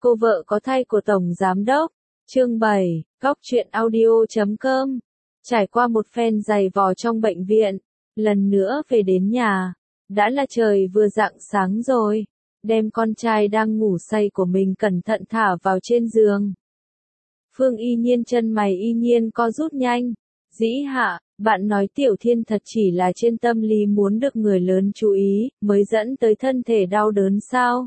Cô vợ có thai của Tổng Giám Đốc. Chương 7, Góc truyện audio.com. Trải qua một phen giày vò trong bệnh viện, lần nữa về đến nhà. Đã là trời vừa rạng sáng rồi. Đem con trai đang ngủ say của mình cẩn thận thả vào trên giường. Phương Y Nhiên chân mày Y Nhiên co rút nhanh. Dĩ Hạ, bạn nói Tiểu Thiên thật chỉ là trên tâm lý muốn được người lớn chú ý, mới dẫn tới thân thể đau đớn sao?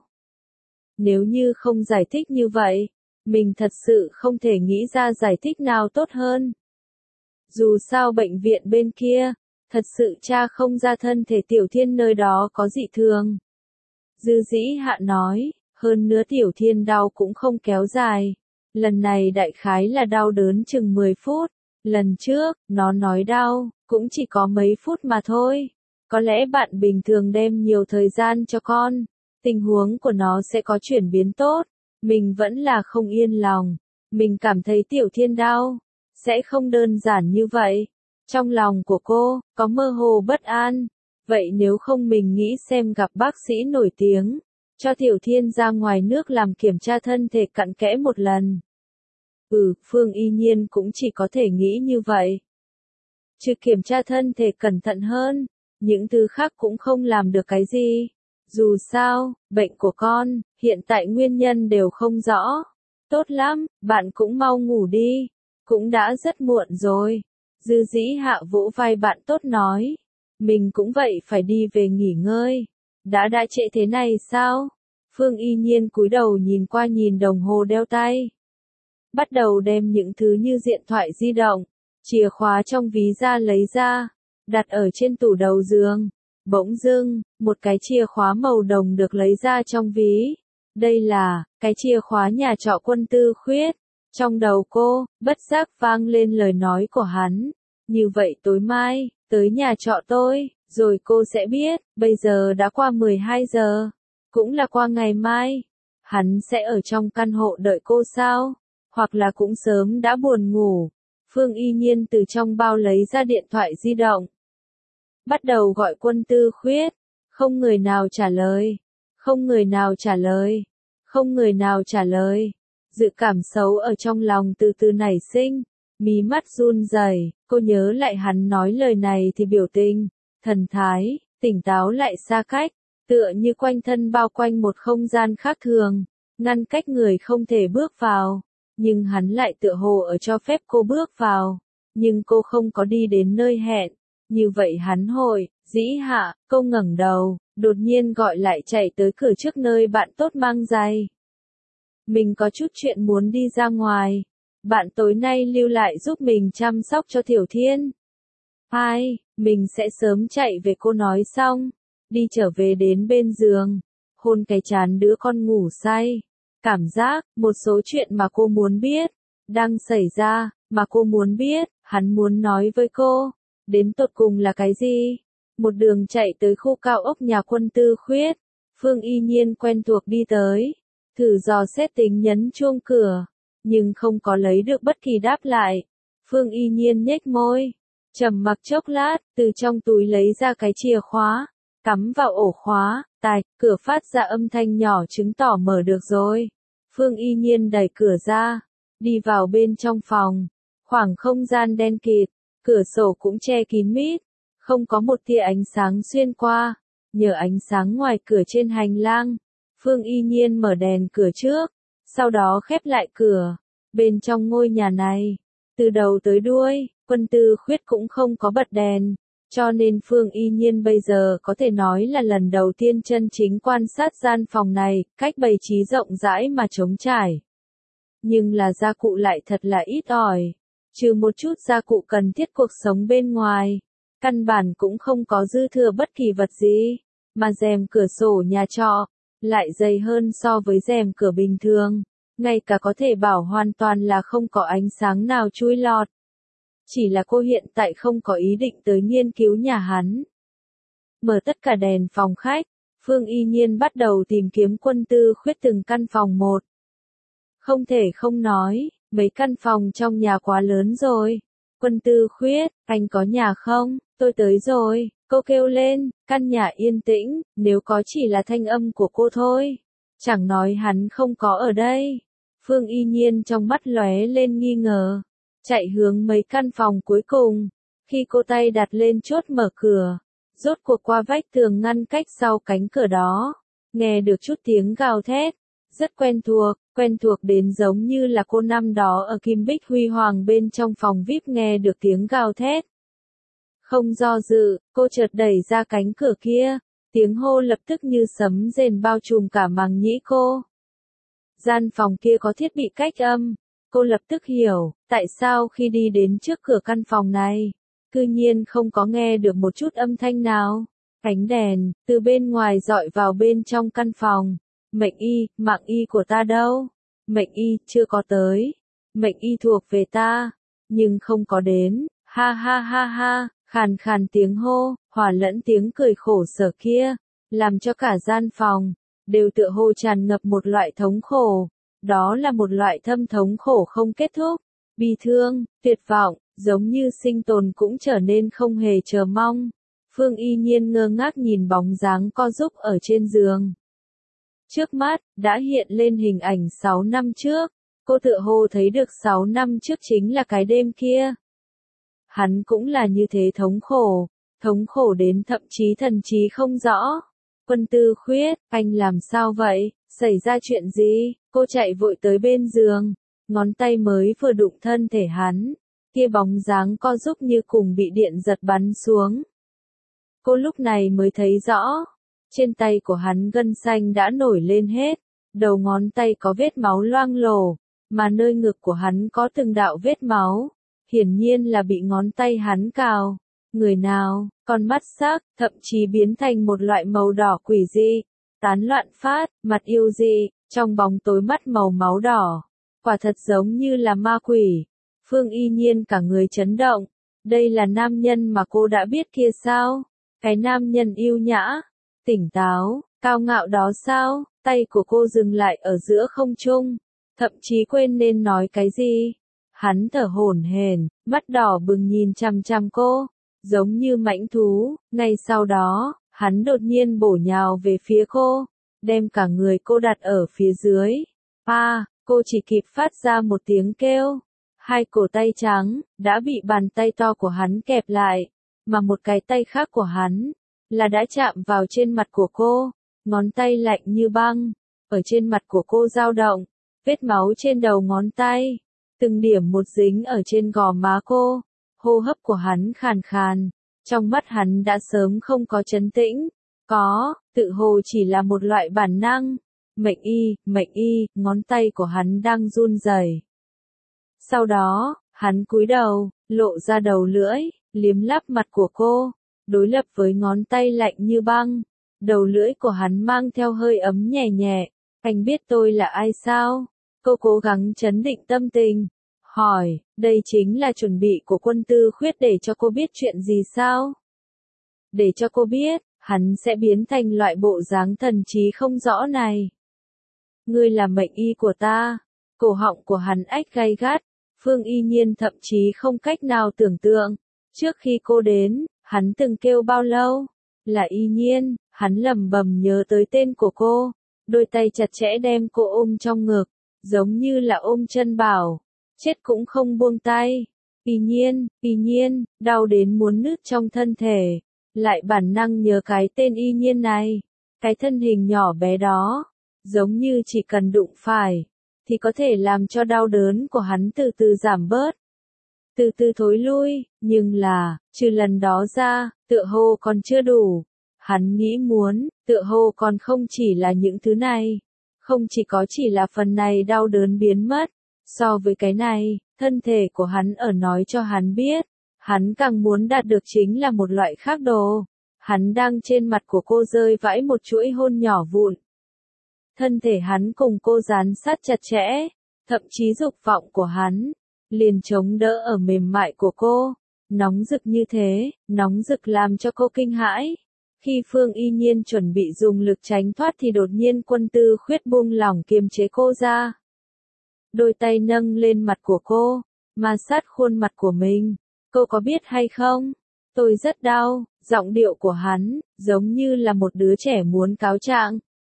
Nếu như không giải thích như vậy, mình thật sự không thể nghĩ ra giải thích nào tốt hơn. Dù sao bệnh viện bên kia, thật sự tra không ra thân thể Tiểu Thiên nơi đó có dị thường. Dư Dĩ Hạ nói, hơn nữa Tiểu Thiên đau cũng không kéo dài. Lần này đại khái là đau đớn chừng 10 phút. Lần trước, nó nói đau, cũng chỉ có mấy phút mà thôi. Có lẽ bạn bình thường đem nhiều thời gian cho con, tình huống của nó sẽ có chuyển biến tốt. Mình vẫn là không yên lòng. Mình cảm thấy Tiểu Thiên đau, sẽ không đơn giản như vậy. Trong lòng của cô, có mơ hồ bất an. Vậy nếu không mình nghĩ xem gặp bác sĩ nổi tiếng, cho Tiểu Thiên ra ngoài nước làm kiểm tra thân thể cặn kẽ một lần. Phương Y Nhiên cũng chỉ có thể nghĩ như vậy. Trừ kiểm tra thân thể cẩn thận hơn, những thứ khác cũng không làm được cái gì. Dù sao, bệnh của con, hiện tại nguyên nhân đều không rõ. Tốt lắm, bạn cũng mau ngủ đi. Cũng đã rất muộn rồi. Dư Dĩ Hạ vỗ vai bạn tốt nói. Mình cũng vậy phải đi về nghỉ ngơi. Đã trễ thế này sao? Phương Y Nhiên cúi đầu nhìn qua nhìn đồng hồ đeo tay. Bắt đầu đem những thứ như điện thoại di động, chìa khóa trong ví da lấy ra, đặt ở trên tủ đầu giường. Bỗng dưng, một cái chìa khóa màu đồng được lấy ra trong ví. Đây là, cái chìa khóa nhà trọ Quân Tư Khuyết. Trong đầu cô, bất giác vang lên lời nói của hắn. Như vậy tối mai, tới nhà trọ tôi, rồi cô sẽ biết, bây giờ đã qua 12 giờ. Cũng là qua ngày mai. Hắn sẽ ở trong căn hộ đợi cô sao? Hoặc là cũng sớm đã buồn ngủ. Phương Y Nhiên từ trong bao lấy ra điện thoại di động. Bắt đầu gọi Quân Tư Khuyết. Không người nào trả lời. Không người nào trả lời. Không người nào trả lời. Dự cảm xấu ở trong lòng từ từ nảy sinh. Mí mắt run rẩy. Cô nhớ lại hắn nói lời này thì biểu tình, thần thái, tỉnh táo lại xa cách. Tựa như quanh thân bao quanh một không gian khác thường. Ngăn cách người không thể bước vào. Nhưng hắn lại tựa hồ ở cho phép cô bước vào. Nhưng cô không có đi đến nơi hẹn. Như vậy hắn hội, Dĩ Hạ, cô ngẩng đầu, đột nhiên gọi lại chạy tới cửa trước nơi bạn tốt mang giày. Mình có chút chuyện muốn đi ra ngoài. Bạn tối nay lưu lại giúp mình chăm sóc cho Tiểu Thiên. Mình sẽ sớm chạy về cô nói xong. Đi trở về đến bên giường. Hôn cái trán đứa con ngủ say. Cảm giác, một số chuyện mà cô muốn biết, đang xảy ra, mà cô muốn biết, hắn muốn nói với cô. Đến tột cùng là cái gì? Một đường chạy tới khu cao ốc nhà Quân Tư Khuyết. Phương Y Nhiên quen thuộc đi tới. Thử dò xét tính nhấn chuông cửa. Nhưng không có lấy được bất kỳ đáp lại. Phương Y Nhiên nhếch môi. Trầm mặc chốc lát, từ trong túi lấy ra cái chìa khóa. Cắm vào ổ khóa, tạch, cửa phát ra âm thanh nhỏ chứng tỏ mở được rồi. Phương Y Nhiên đẩy cửa ra, đi vào bên trong phòng. Khoảng không gian đen kịt, cửa sổ cũng che kín mít, không có một tia ánh sáng xuyên qua. Nhờ ánh sáng ngoài cửa trên hành lang, Phương Y Nhiên mở đèn cửa trước, sau đó khép lại cửa. Bên trong ngôi nhà này, từ đầu tới đuôi, Quân Tư Khuyết cũng không có bật đèn. Cho nên Phương Y Nhiên bây giờ có thể nói là lần đầu tiên chân chính quan sát gian phòng này, cách bày trí rộng rãi mà trống trải. Nhưng là gia cụ lại thật là ít ỏi. Trừ một chút gia cụ cần thiết cuộc sống bên ngoài. Căn bản cũng không có dư thừa bất kỳ vật gì. Mà rèm cửa sổ nhà trọ, lại dày hơn so với rèm cửa bình thường. Ngay cả có thể bảo hoàn toàn là không có ánh sáng nào chui lọt. Chỉ là cô hiện tại không có ý định tới nghiên cứu nhà hắn. Mở tất cả đèn phòng khách, Phương Y Nhiên bắt đầu tìm kiếm Quân Tư Khuyết từng căn phòng một. Không thể không nói, mấy căn phòng trong nhà quá lớn rồi. Quân Tư Khuyết, anh có nhà không? Tôi tới rồi, cô kêu lên, căn nhà yên tĩnh, nếu có chỉ là thanh âm của cô thôi. Chẳng nói hắn không có ở đây. Phương Y Nhiên trong mắt lóe lên nghi ngờ, chạy hướng mấy căn phòng cuối cùng. Khi cô tay đặt lên chốt mở cửa, rốt cuộc qua vách tường ngăn cách sau cánh cửa đó, nghe được chút tiếng gào thét, rất quen thuộc đến giống như là cô năm đó ở Kim Bích Huy Hoàng bên trong phòng VIP nghe được tiếng gào thét. Không do dự, cô chợt đẩy ra cánh cửa kia, tiếng hô lập tức như sấm rền bao trùm cả màng nhĩ cô. Gian phòng kia có thiết bị cách âm, cô lập tức hiểu, tại sao khi đi đến trước cửa căn phòng này, cư nhiên không có nghe được một chút âm thanh nào. Ánh đèn, từ bên ngoài dọi vào bên trong căn phòng. Mệnh y, mạng y của ta đâu? Mệnh y, chưa có tới. Mệnh y thuộc về ta, nhưng không có đến. Ha ha ha ha, khàn khàn tiếng hô, hòa lẫn tiếng cười khổ sở kia, làm cho cả gian phòng đều tựa hồ tràn ngập một loại thống khổ. Đó là một loại thâm thống khổ không kết thúc, bi thương, tuyệt vọng, giống như sinh tồn cũng trở nên không hề chờ mong. Phương Y Nhiên ngơ ngác nhìn bóng dáng co giúp ở trên giường. Trước mắt, đã hiện lên hình ảnh 6 năm trước. Cô tựa hồ thấy được 6 năm trước chính là cái đêm kia. Hắn cũng là như thế thống khổ đến thậm chí thần trí không rõ. Quân Tư Khuyết, anh làm sao vậy, xảy ra chuyện gì? Cô chạy vội tới bên giường, ngón tay mới vừa đụng thân thể hắn, kia bóng dáng co giúp như cùng bị điện giật bắn xuống. Cô lúc này mới thấy rõ, trên tay của hắn gân xanh đã nổi lên hết, đầu ngón tay có vết máu loang lổ, mà nơi ngực của hắn có từng đạo vết máu, hiển nhiên là bị ngón tay hắn cào. Người nào, con mắt sắc, thậm chí biến thành một loại màu đỏ quỷ dị, tán loạn phát, mặt yêu dị, trong bóng tối mắt màu máu đỏ, quả thật giống như là ma quỷ. Phương Y Nhiên cả người chấn động, đây là nam nhân mà cô đã biết kia sao? Cái nam nhân yêu nhã, tỉnh táo, cao ngạo đó sao? Tay của cô dừng lại ở giữa không trung, thậm chí quên nên nói cái gì. Hắn thở hổn hển, mắt đỏ bừng nhìn chằm chằm cô, giống như mãnh thú. Ngay sau đó, hắn đột nhiên bổ nhào về phía cô, đem cả người cô đặt ở phía dưới. Cô chỉ kịp phát ra một tiếng kêu. Hai cổ tay trắng đã bị bàn tay to của hắn kẹp lại, mà một cái tay khác của hắn là đã chạm vào trên mặt của cô, ngón tay lạnh như băng, ở trên mặt của cô dao động, vết máu trên đầu ngón tay, từng điểm một dính ở trên gò má cô. Hô hấp của hắn khàn khàn, trong mắt hắn đã sớm không có trấn tĩnh, tự hồ chỉ là một loại bản năng. Mệnh y, ngón tay của hắn đang run rẩy. Sau đó, hắn cúi đầu, lộ ra đầu lưỡi, liếm láp mặt của cô, đối lập với ngón tay lạnh như băng. Đầu lưỡi của hắn mang theo hơi ấm nhẹ nhẹ. Anh biết tôi là ai sao? Cô cố gắng trấn định tâm tình, hỏi, đây chính là chuẩn bị của Quân Tư Khuyết để cho cô biết chuyện gì sao? Để cho cô biết, hắn sẽ biến thành loại bộ dáng thần trí không rõ này. Ngươi là mệnh y của ta. Cổ họng của hắn ách gay gắt, Phương Y Nhiên thậm chí không cách nào tưởng tượng. Trước khi cô đến, hắn từng kêu bao lâu? Là Y Nhiên, hắn lẩm bẩm nhớ tới tên của cô, đôi tay chặt chẽ đem cô ôm trong ngực, giống như là ôm chân bảo, chết cũng không buông tay. Y Nhiên, đau đến muốn nứt trong thân thể, lại bản năng nhớ cái tên Y Nhiên này, cái thân hình nhỏ bé đó, giống như chỉ cần đụng phải, thì có thể làm cho đau đớn của hắn từ từ giảm bớt, từ từ thối lui, nhưng là, trừ lần đó ra, tựa hồ còn chưa đủ. Hắn nghĩ muốn, tựa hồ còn không chỉ là những thứ này, không chỉ có chỉ là phần này đau đớn biến mất, so với cái này, thân thể của hắn ở nói cho hắn biết, hắn càng muốn đạt được chính là một loại khác đồ. Hắn đang trên mặt của cô rơi vãi một chuỗi hôn nhỏ vụn. Thân thể hắn cùng cô dán sát chặt chẽ, thậm chí dục vọng của hắn liền chống đỡ ở mềm mại của cô, nóng rực như thế, nóng rực làm cho cô kinh hãi. Khi Phương Y Nhiên chuẩn bị dùng lực tránh thoát thì đột nhiên Quân Tư Khuyết buông lỏng kiềm chế cô ra. Đôi tay nâng lên mặt của cô, ma sát khuôn mặt của mình. Cô có biết hay không? Tôi rất đau. Giọng điệu của hắn giống như là một đứa trẻ muốn cáo trạng,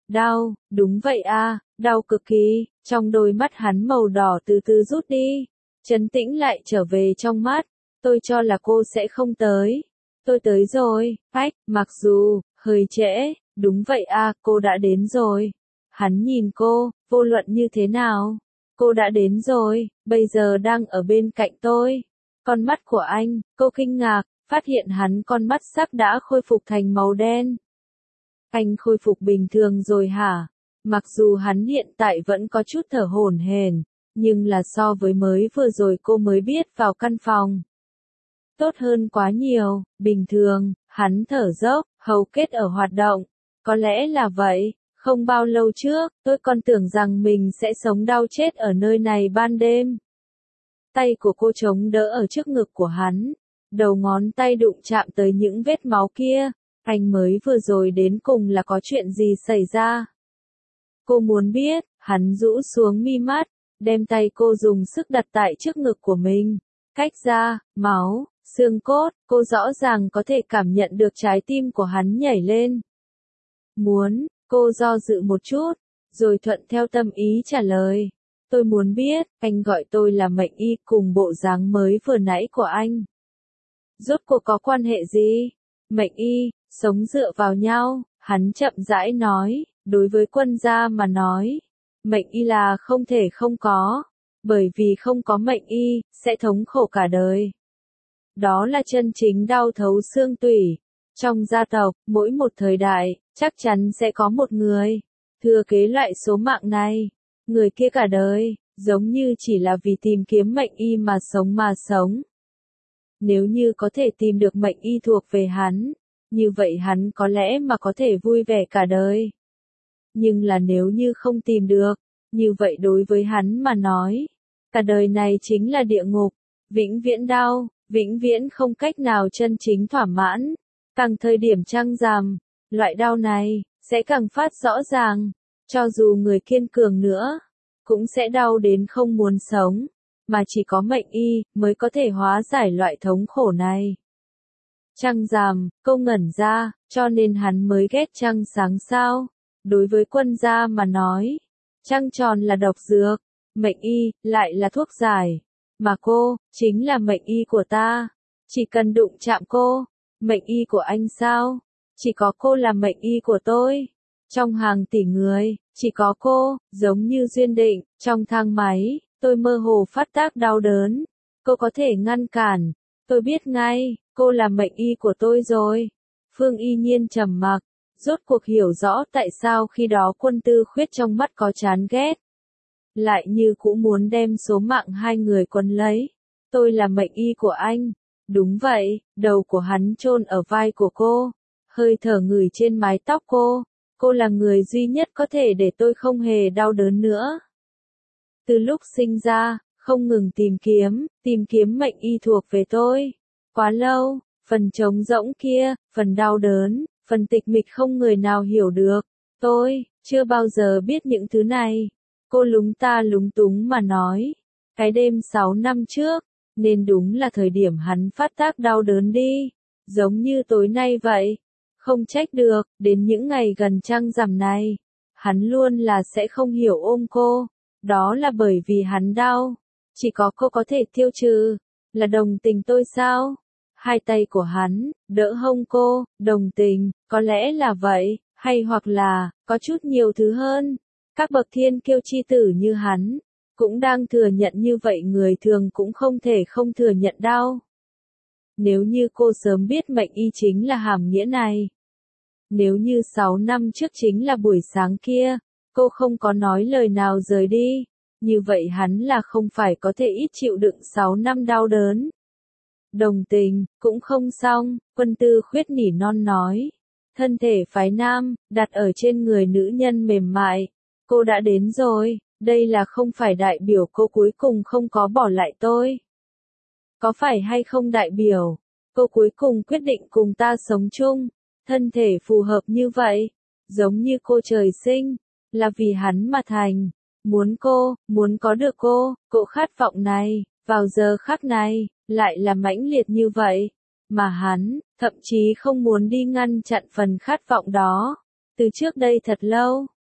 Đau, đúng vậy a, đau cực kỳ, trong đôi mắt hắn màu đỏ từ từ rút đi, trấn tĩnh lại trở về trong mắt, tôi cho là cô sẽ không tới. Tôi tới rồi, phách, mặc dù, hơi trễ, đúng vậy a, cô đã đến rồi. Hắn nhìn cô, vô luận như thế nào? Cô đã đến rồi, bây giờ đang ở bên cạnh tôi. Con mắt của anh, cô kinh ngạc, phát hiện hắn con mắt sắp đã khôi phục thành màu đen. Anh khôi phục bình thường rồi hả? Mặc dù hắn hiện tại vẫn có chút thở hổn hển, nhưng là so với mới vừa rồi cô mới biết vào căn phòng. Tốt hơn quá nhiều, bình thường, hắn thở dốc, hầu kết ở hoạt động. Có lẽ là vậy, không bao lâu trước, tôi còn tưởng rằng mình sẽ sống đau chết ở nơi này ban đêm. Tay của cô chống đỡ ở trước ngực của hắn, đầu ngón tay đụng chạm tới những vết máu kia. Anh mới vừa rồi đến cùng là có chuyện gì xảy ra? Cô muốn biết, hắn rũ xuống mi mắt, đem tay cô dùng sức đặt tại trước ngực của mình. Cách ra, máu, xương cốt, cô rõ ràng có thể cảm nhận được trái tim của hắn nhảy lên. Muốn, cô do dự một chút, rồi thuận theo tâm ý trả lời. Tôi muốn biết, anh gọi tôi là mệnh y cùng bộ dáng mới vừa nãy của anh. Rốt cuộc có quan hệ gì? Mệnh y, sống dựa vào nhau, hắn chậm rãi nói, đối với quân gia mà nói, mệnh y là không thể không có, bởi vì không có mệnh y, sẽ thống khổ cả đời. Đó là chân chính đau thấu xương tủy. Trong gia tộc, mỗi một thời đại, chắc chắn sẽ có một người thừa kế loại số mạng này. Người kia cả đời, giống như chỉ là vì tìm kiếm mệnh y mà sống. Nếu như có thể tìm được mệnh y thuộc về hắn, như vậy hắn có lẽ mà có thể vui vẻ cả đời. Nhưng là nếu như không tìm được, như vậy đối với hắn mà nói, cả đời này chính là địa ngục, vĩnh viễn đau, vĩnh viễn không cách nào chân chính thỏa mãn. Càng thời điểm trăng rằm, loại đau này sẽ càng phát rõ ràng, cho dù người kiên cường nữa, cũng sẽ đau đến không muốn sống, mà chỉ có mệnh y mới có thể hóa giải loại thống khổ này. Trăng rằm, câu ngẩn ra, cho nên hắn mới ghét trăng sáng sao. Đối với quân gia mà nói, trăng tròn là độc dược, mệnh y lại là thuốc giải, mà cô chính là mệnh y của ta. Chỉ cần đụng chạm cô, mệnh y của anh sao? Chỉ có cô là mệnh y của tôi. Trong hàng tỷ người, chỉ có cô, giống như duyên định, trong thang máy, tôi mơ hồ phát tác đau đớn. Cô có thể ngăn cản, tôi biết ngay, cô là mệnh y của tôi rồi. Phương Y Nhiên trầm mặc, rốt cuộc hiểu rõ tại sao khi đó Quân Tư Khuyết trong mắt có chán ghét. Lại như cũng muốn đem số mạng hai người quấn lấy. Tôi là mệnh y của anh. Đúng vậy, đầu của hắn chôn ở vai của cô, hơi thở ngửi trên mái tóc cô. Cô là người duy nhất có thể để tôi không hề đau đớn nữa. Từ lúc sinh ra, không ngừng tìm kiếm mệnh y thuộc về tôi. Quá lâu, phần trống rỗng kia, phần đau đớn, phần tịch mịch không người nào hiểu được. Tôi, chưa bao giờ biết những thứ này. Cô lúng ta lúng túng mà nói. Cái đêm 6 năm trước, nên đúng là thời điểm hắn phát tác đau đớn đi. Giống như tối nay vậy. Không trách được, đến những ngày gần trăng rằm này, hắn luôn là sẽ không hiểu ôm cô. Đó là bởi vì hắn đau. Chỉ có cô có thể tiêu trừ. Là đồng tình tôi sao? Hai tay của hắn, đỡ hông cô, đồng tình, có lẽ là vậy, hay hoặc là, có chút nhiều thứ hơn. Các bậc thiên kiêu chi tử như hắn, cũng đang thừa nhận như vậy người thường cũng không thể không thừa nhận đau. Nếu như cô sớm biết mệnh y chính là hàm nghĩa này. Nếu như 6 năm trước chính là buổi sáng kia, cô không có nói lời nào rời đi, như vậy hắn là không phải có thể ít chịu đựng 6 năm đau đớn. Đồng tình, cũng không xong, Quân Tư Khuyết nỉ non nói. Thân thể phái nam, đặt ở trên người nữ nhân mềm mại. Cô đã đến rồi, đây là không phải đại biểu cô cuối cùng không có bỏ lại tôi. Có phải hay không đại biểu, cô cuối cùng quyết định cùng ta sống chung, thân thể phù hợp như vậy, giống như cô trời sinh, là vì hắn mà thành. Muốn cô, muốn có được cô khát vọng này, vào giờ khắc này, lại là mãnh liệt như vậy. Mà hắn, thậm chí không muốn đi ngăn chặn phần khát vọng đó. Từ trước đây thật lâu,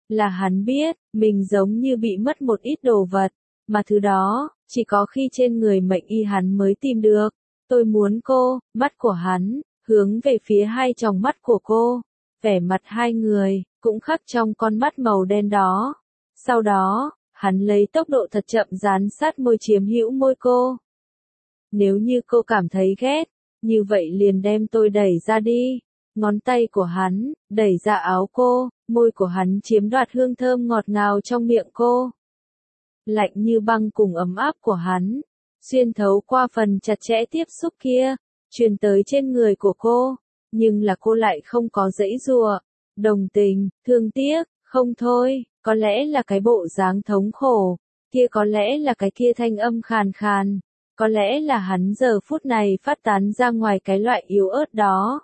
Là hắn biết, mình giống như bị mất một ít đồ vật, mà thứ đó, chỉ có khi trên người mệnh y hắn mới tìm được. Tôi muốn cô, mắt của hắn, hướng về phía hai tròng mắt của cô. Vẻ mặt hai người, cũng khắc trong con mắt màu đen đó. Sau đó, hắn lấy tốc độ thật chậm dán sát môi chiếm hữu môi cô. Nếu như cô cảm thấy ghét, như vậy liền đem tôi đẩy ra đi. Ngón tay của hắn, đẩy ra áo cô, môi của hắn chiếm đoạt hương thơm ngọt ngào trong miệng cô. Lạnh như băng cùng ấm áp của hắn, xuyên thấu qua phần chặt chẽ tiếp xúc kia, truyền tới trên người của cô, nhưng là cô lại không có giãy giụa, đồng tình, thương tiếc, không thôi, có lẽ là cái bộ dáng thống khổ, kia có lẽ là cái kia thanh âm khàn khàn, có lẽ là hắn giờ phút này phát tán ra ngoài cái loại yếu ớt đó.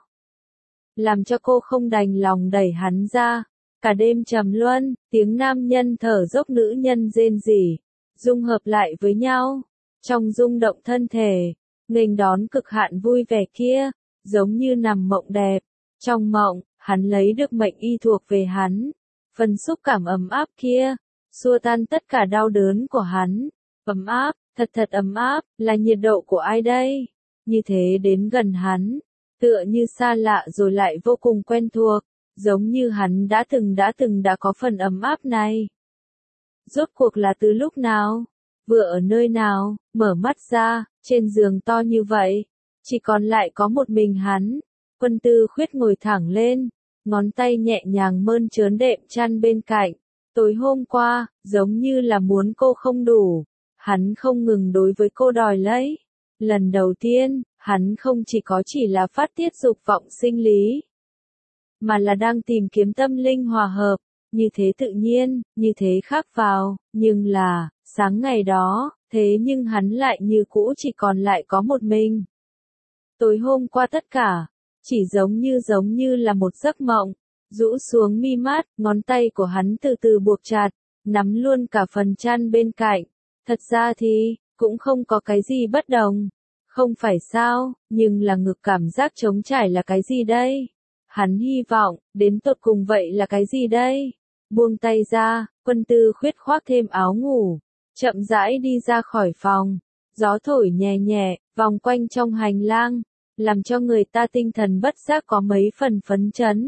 Làm cho cô không đành lòng đẩy hắn ra. Cả đêm trầm luân, tiếng nam nhân thở dốc nữ nhân rên rỉ, dung hợp lại với nhau, trong rung động thân thể, nghênh đón cực hạn vui vẻ kia, giống như nằm mộng đẹp. Trong mộng, hắn lấy được mệnh y thuộc về hắn, phần xúc cảm ấm áp kia, xua tan tất cả đau đớn của hắn. Ấm áp, thật thật ấm áp, là nhiệt độ của ai đây? Như thế đến gần hắn, tựa như xa lạ rồi lại vô cùng quen thuộc, giống như hắn đã từng đã có phần ấm áp này. Rốt cuộc là từ lúc nào? Vừa ở nơi nào? Mở mắt ra, trên giường to như vậy, chỉ còn lại có một mình hắn. Quân Tư Khuyết ngồi thẳng lên, ngón tay nhẹ nhàng mơn trớn đệm chăn bên cạnh. Tối hôm qua, giống như là muốn cô không đủ, hắn không ngừng đối với cô đòi lấy. Lần đầu tiên, hắn không chỉ là phát tiết dục vọng sinh lý, mà là đang tìm kiếm tâm linh hòa hợp, như thế tự nhiên, như thế khác vào, nhưng là, sáng ngày đó, thế nhưng hắn lại như cũ chỉ còn lại có một mình. Tối hôm qua tất cả, chỉ giống như là một giấc mộng, rũ xuống mi mắt, ngón tay của hắn từ từ buộc chặt, nắm luôn cả phần chăn bên cạnh. Thật ra thì, cũng không có cái gì bất đồng. Không phải sao, nhưng là ngực cảm giác trống trải là cái gì đây? Hắn hy vọng, đến tột cùng vậy là cái gì đây? Buông tay ra, Quân Tư Khuyết khoác thêm áo ngủ, chậm rãi đi ra khỏi phòng. Gió thổi nhẹ nhẹ, vòng quanh trong hành lang, làm cho người ta tinh thần bất giác có mấy phần phấn chấn.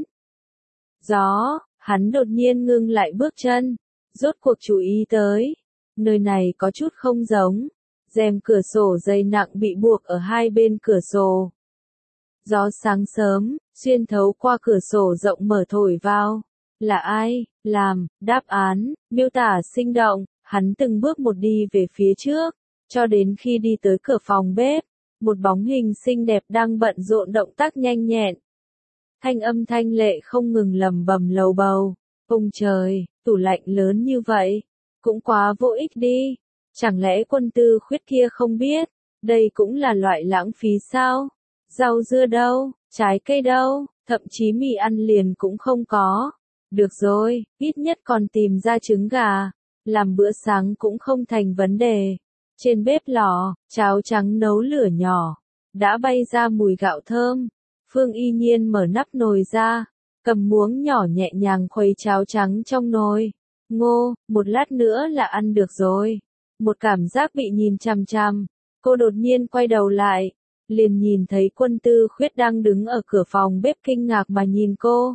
Gió, hắn đột nhiên ngưng lại bước chân, rốt cuộc chú ý tới. Nơi này có chút không giống. Rèm cửa sổ dày nặng bị buộc ở hai bên cửa sổ. Gió sáng sớm, xuyên thấu qua cửa sổ rộng mở thổi vào. Là ai? Làm, đáp án, miêu tả sinh động, hắn từng bước một đi về phía trước, cho đến khi đi tới cửa phòng bếp, một bóng hình xinh đẹp đang bận rộn động tác nhanh nhẹn. Thanh âm thanh lệ không ngừng lầm bầm lầu bầu. Ông trời, tủ lạnh lớn như vậy, cũng quá vô ích đi. Chẳng lẽ Quân Tư Khuyết kia không biết, đây cũng là loại lãng phí sao? Rau dưa đâu, trái cây đâu, thậm chí mì ăn liền cũng không có. Được rồi, ít nhất còn tìm ra trứng gà, làm bữa sáng cũng không thành vấn đề. Trên bếp lò, cháo trắng nấu lửa nhỏ, đã bay ra mùi gạo thơm. Phương Y Nhiên mở nắp nồi ra, cầm muỗng nhỏ nhẹ nhàng khuấy cháo trắng trong nồi. Ngô, một lát nữa là ăn được rồi. Một cảm giác bị nhìn chằm chằm, cô đột nhiên quay đầu lại, liền nhìn thấy Quân Tư Khuyết đang đứng ở cửa phòng bếp kinh ngạc mà nhìn cô.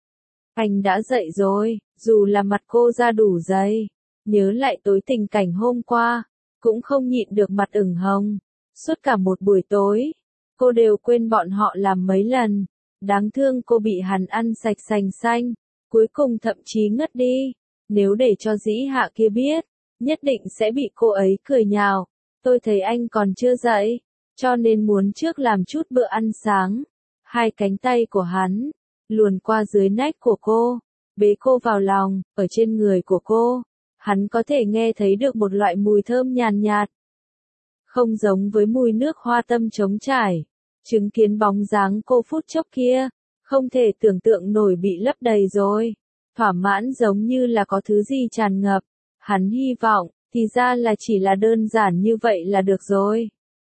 Anh đã dậy rồi, dù là mặt cô da đủ dày, nhớ lại tối tình cảnh hôm qua, cũng không nhịn được mặt ửng hồng. Suốt cả một buổi tối, cô đều quên bọn họ làm mấy lần, đáng thương cô bị hắn ăn sạch sành xanh, cuối cùng thậm chí ngất đi. Nếu để cho Dĩ Hạ kia biết, nhất định sẽ bị cô ấy cười nhạo. Tôi thấy anh còn chưa dậy, cho nên muốn trước làm chút bữa ăn sáng. Hai cánh tay của hắn luồn qua dưới nách của cô, bế cô vào lòng. Ở trên người của cô, hắn có thể nghe thấy được một loại mùi thơm nhàn nhạt, không giống với mùi nước hoa tâm trống trải. Chứng kiến bóng dáng cô phút chốc kia, không thể tưởng tượng nổi bị lấp đầy rồi. Thỏa mãn giống như là có thứ gì tràn ngập. Hắn hy vọng, thì ra là chỉ là đơn giản như vậy là được rồi.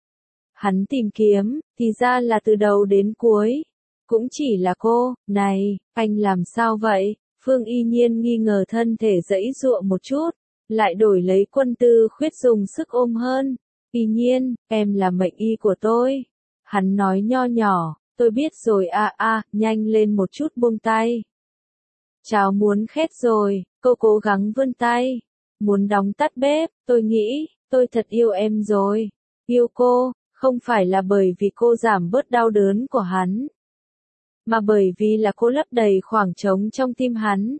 Hắn tìm kiếm, thì ra là từ đầu đến cuối, cũng chỉ là cô. Này, anh làm sao vậy? Phương Y Nhiên nghi ngờ thân thể giãy giụa một chút, lại đổi lấy Quân Tư Khuyết dùng sức ôm hơn. Y Nhiên, em là mệnh y của tôi. Hắn nói nho nhỏ, tôi biết rồi nhanh lên một chút buông tay. Cháo muốn khét rồi, cô cố gắng vươn tay. Muốn đóng tắt bếp, tôi nghĩ, tôi thật yêu em rồi. Yêu cô, không phải là bởi vì cô giảm bớt đau đớn của hắn, mà bởi vì là cô lấp đầy khoảng trống trong tim hắn.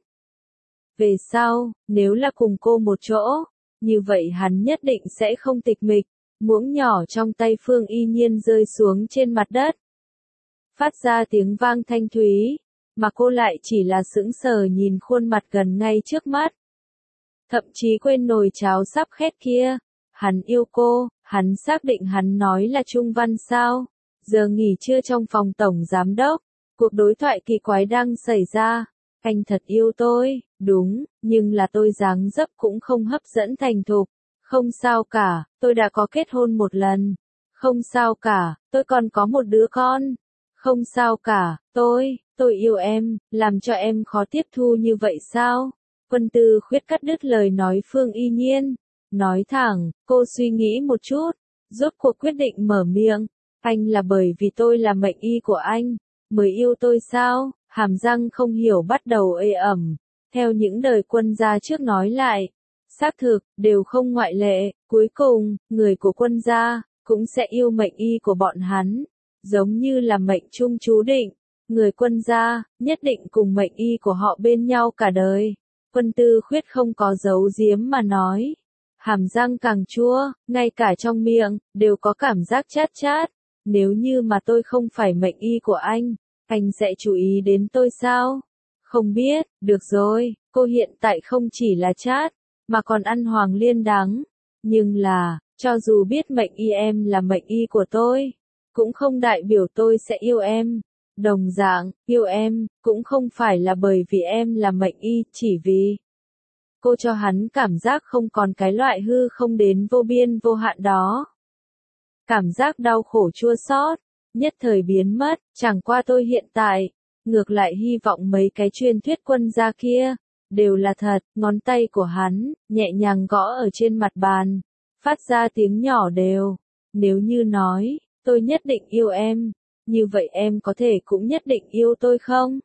Về sau, nếu là cùng cô một chỗ, như vậy hắn nhất định sẽ không tịch mịch. Muỗng nhỏ trong tay Phương Y Nhiên rơi xuống trên mặt đất, phát ra tiếng vang thanh thúy, mà cô lại chỉ là sững sờ nhìn khuôn mặt gần ngay trước mắt. Thậm chí quên nồi cháo sắp khét kia. Hắn yêu cô, hắn xác định hắn nói là Trung Văn sao? Giờ nghỉ trưa trong phòng tổng giám đốc, cuộc đối thoại kỳ quái đang xảy ra. Anh thật yêu tôi, đúng, nhưng là tôi dáng dấp cũng không hấp dẫn thành thục. Không sao cả, tôi đã có kết hôn một lần. Không sao cả, tôi còn có một đứa con. Không sao cả, tôi yêu em, làm cho em khó tiếp thu như vậy sao? Quân Tư Khuyết cắt đứt lời nói Phương Y Nhiên. Nói thẳng, cô suy nghĩ một chút, rốt cuộc quyết định mở miệng. Anh là bởi vì tôi là mệnh y của anh, mới yêu tôi sao? Hàm răng không hiểu bắt đầu ê ẩm. Theo những đời Quân gia trước nói lại, xác thực, đều không ngoại lệ, cuối cùng, người của Quân gia, cũng sẽ yêu mệnh y của bọn hắn. Giống như là mệnh chung chú định, người Quân gia, nhất định cùng mệnh y của họ bên nhau cả đời. Quân Tư Khuyết không có giấu giếm mà nói. Hàm răng càng chua, ngay cả trong miệng, đều có cảm giác chát chát. Nếu như mà tôi không phải mệnh y của anh sẽ chú ý đến tôi sao? Không biết, được rồi, cô hiện tại không chỉ là chát, mà còn ăn hoàng liên đắng. Nhưng là, cho dù biết mệnh y em là mệnh y của tôi, cũng không đại biểu tôi sẽ yêu em. Đồng dạng, yêu em, cũng không phải là bởi vì em là mệnh y, chỉ vì cô cho hắn cảm giác không còn cái loại hư không đến vô biên vô hạn đó. Cảm giác đau khổ chua xót, nhất thời biến mất, chẳng qua tôi hiện tại, ngược lại hy vọng mấy cái truyền thuyết Quân gia kia, đều là thật. Ngón tay của hắn, nhẹ nhàng gõ ở trên mặt bàn, phát ra tiếng nhỏ đều. Nếu như nói, tôi nhất định yêu em, như vậy em có thể cũng nhất định yêu tôi không?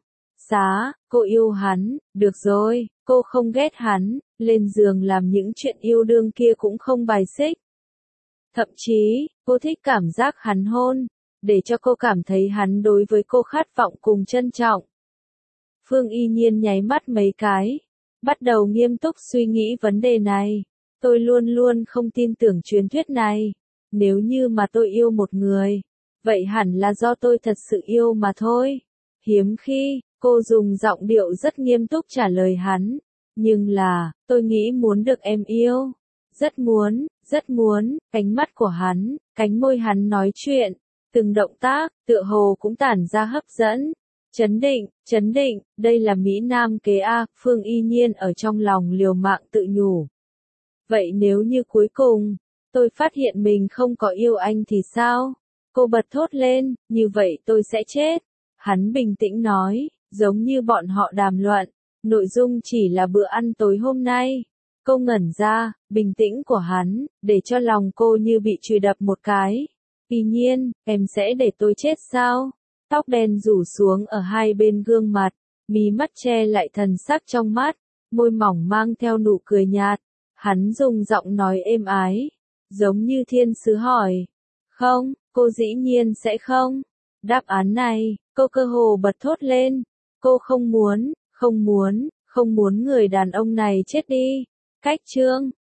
Cô yêu hắn, được rồi, cô không ghét hắn, lên giường làm những chuyện yêu đương kia cũng không bài xích. Thậm chí, cô thích cảm giác hắn hôn, để cho cô cảm thấy hắn đối với cô khát vọng cùng trân trọng. Phương Y Nhiên nháy mắt mấy cái, bắt đầu nghiêm túc suy nghĩ vấn đề này. Tôi luôn luôn không tin tưởng truyền thuyết này. Nếu như mà tôi yêu một người, vậy hẳn là do tôi thật sự yêu mà thôi. Hiếm khi, cô dùng giọng điệu rất nghiêm túc trả lời hắn. Nhưng là, tôi nghĩ muốn được em yêu. Rất muốn, cánh mắt của hắn, cánh môi hắn nói chuyện, từng động tác, tựa hồ cũng tản ra hấp dẫn. Chấn định, đây là Mỹ Nam kế A, Phương Y Nhiên ở trong lòng liều mạng tự nhủ. Vậy nếu như cuối cùng, tôi phát hiện mình không có yêu anh thì sao? Cô bật thốt lên, như vậy tôi sẽ chết. Hắn bình tĩnh nói, giống như bọn họ đàm luận, nội dung chỉ là bữa ăn tối hôm nay. Cô ngẩn ra, bình tĩnh của hắn, để cho lòng cô như bị chùy đập một cái. Y Nhiên, em sẽ để tôi chết sao? Tóc đen rủ xuống ở hai bên gương mặt, mí mắt che lại thần sắc trong mắt, môi mỏng mang theo nụ cười nhạt. Hắn dùng giọng nói êm ái, giống như thiên sứ hỏi. Không, cô dĩ nhiên sẽ không. Đáp án này, cô cơ hồ bật thốt lên. Cô không muốn người đàn ông này chết đi. Cách chương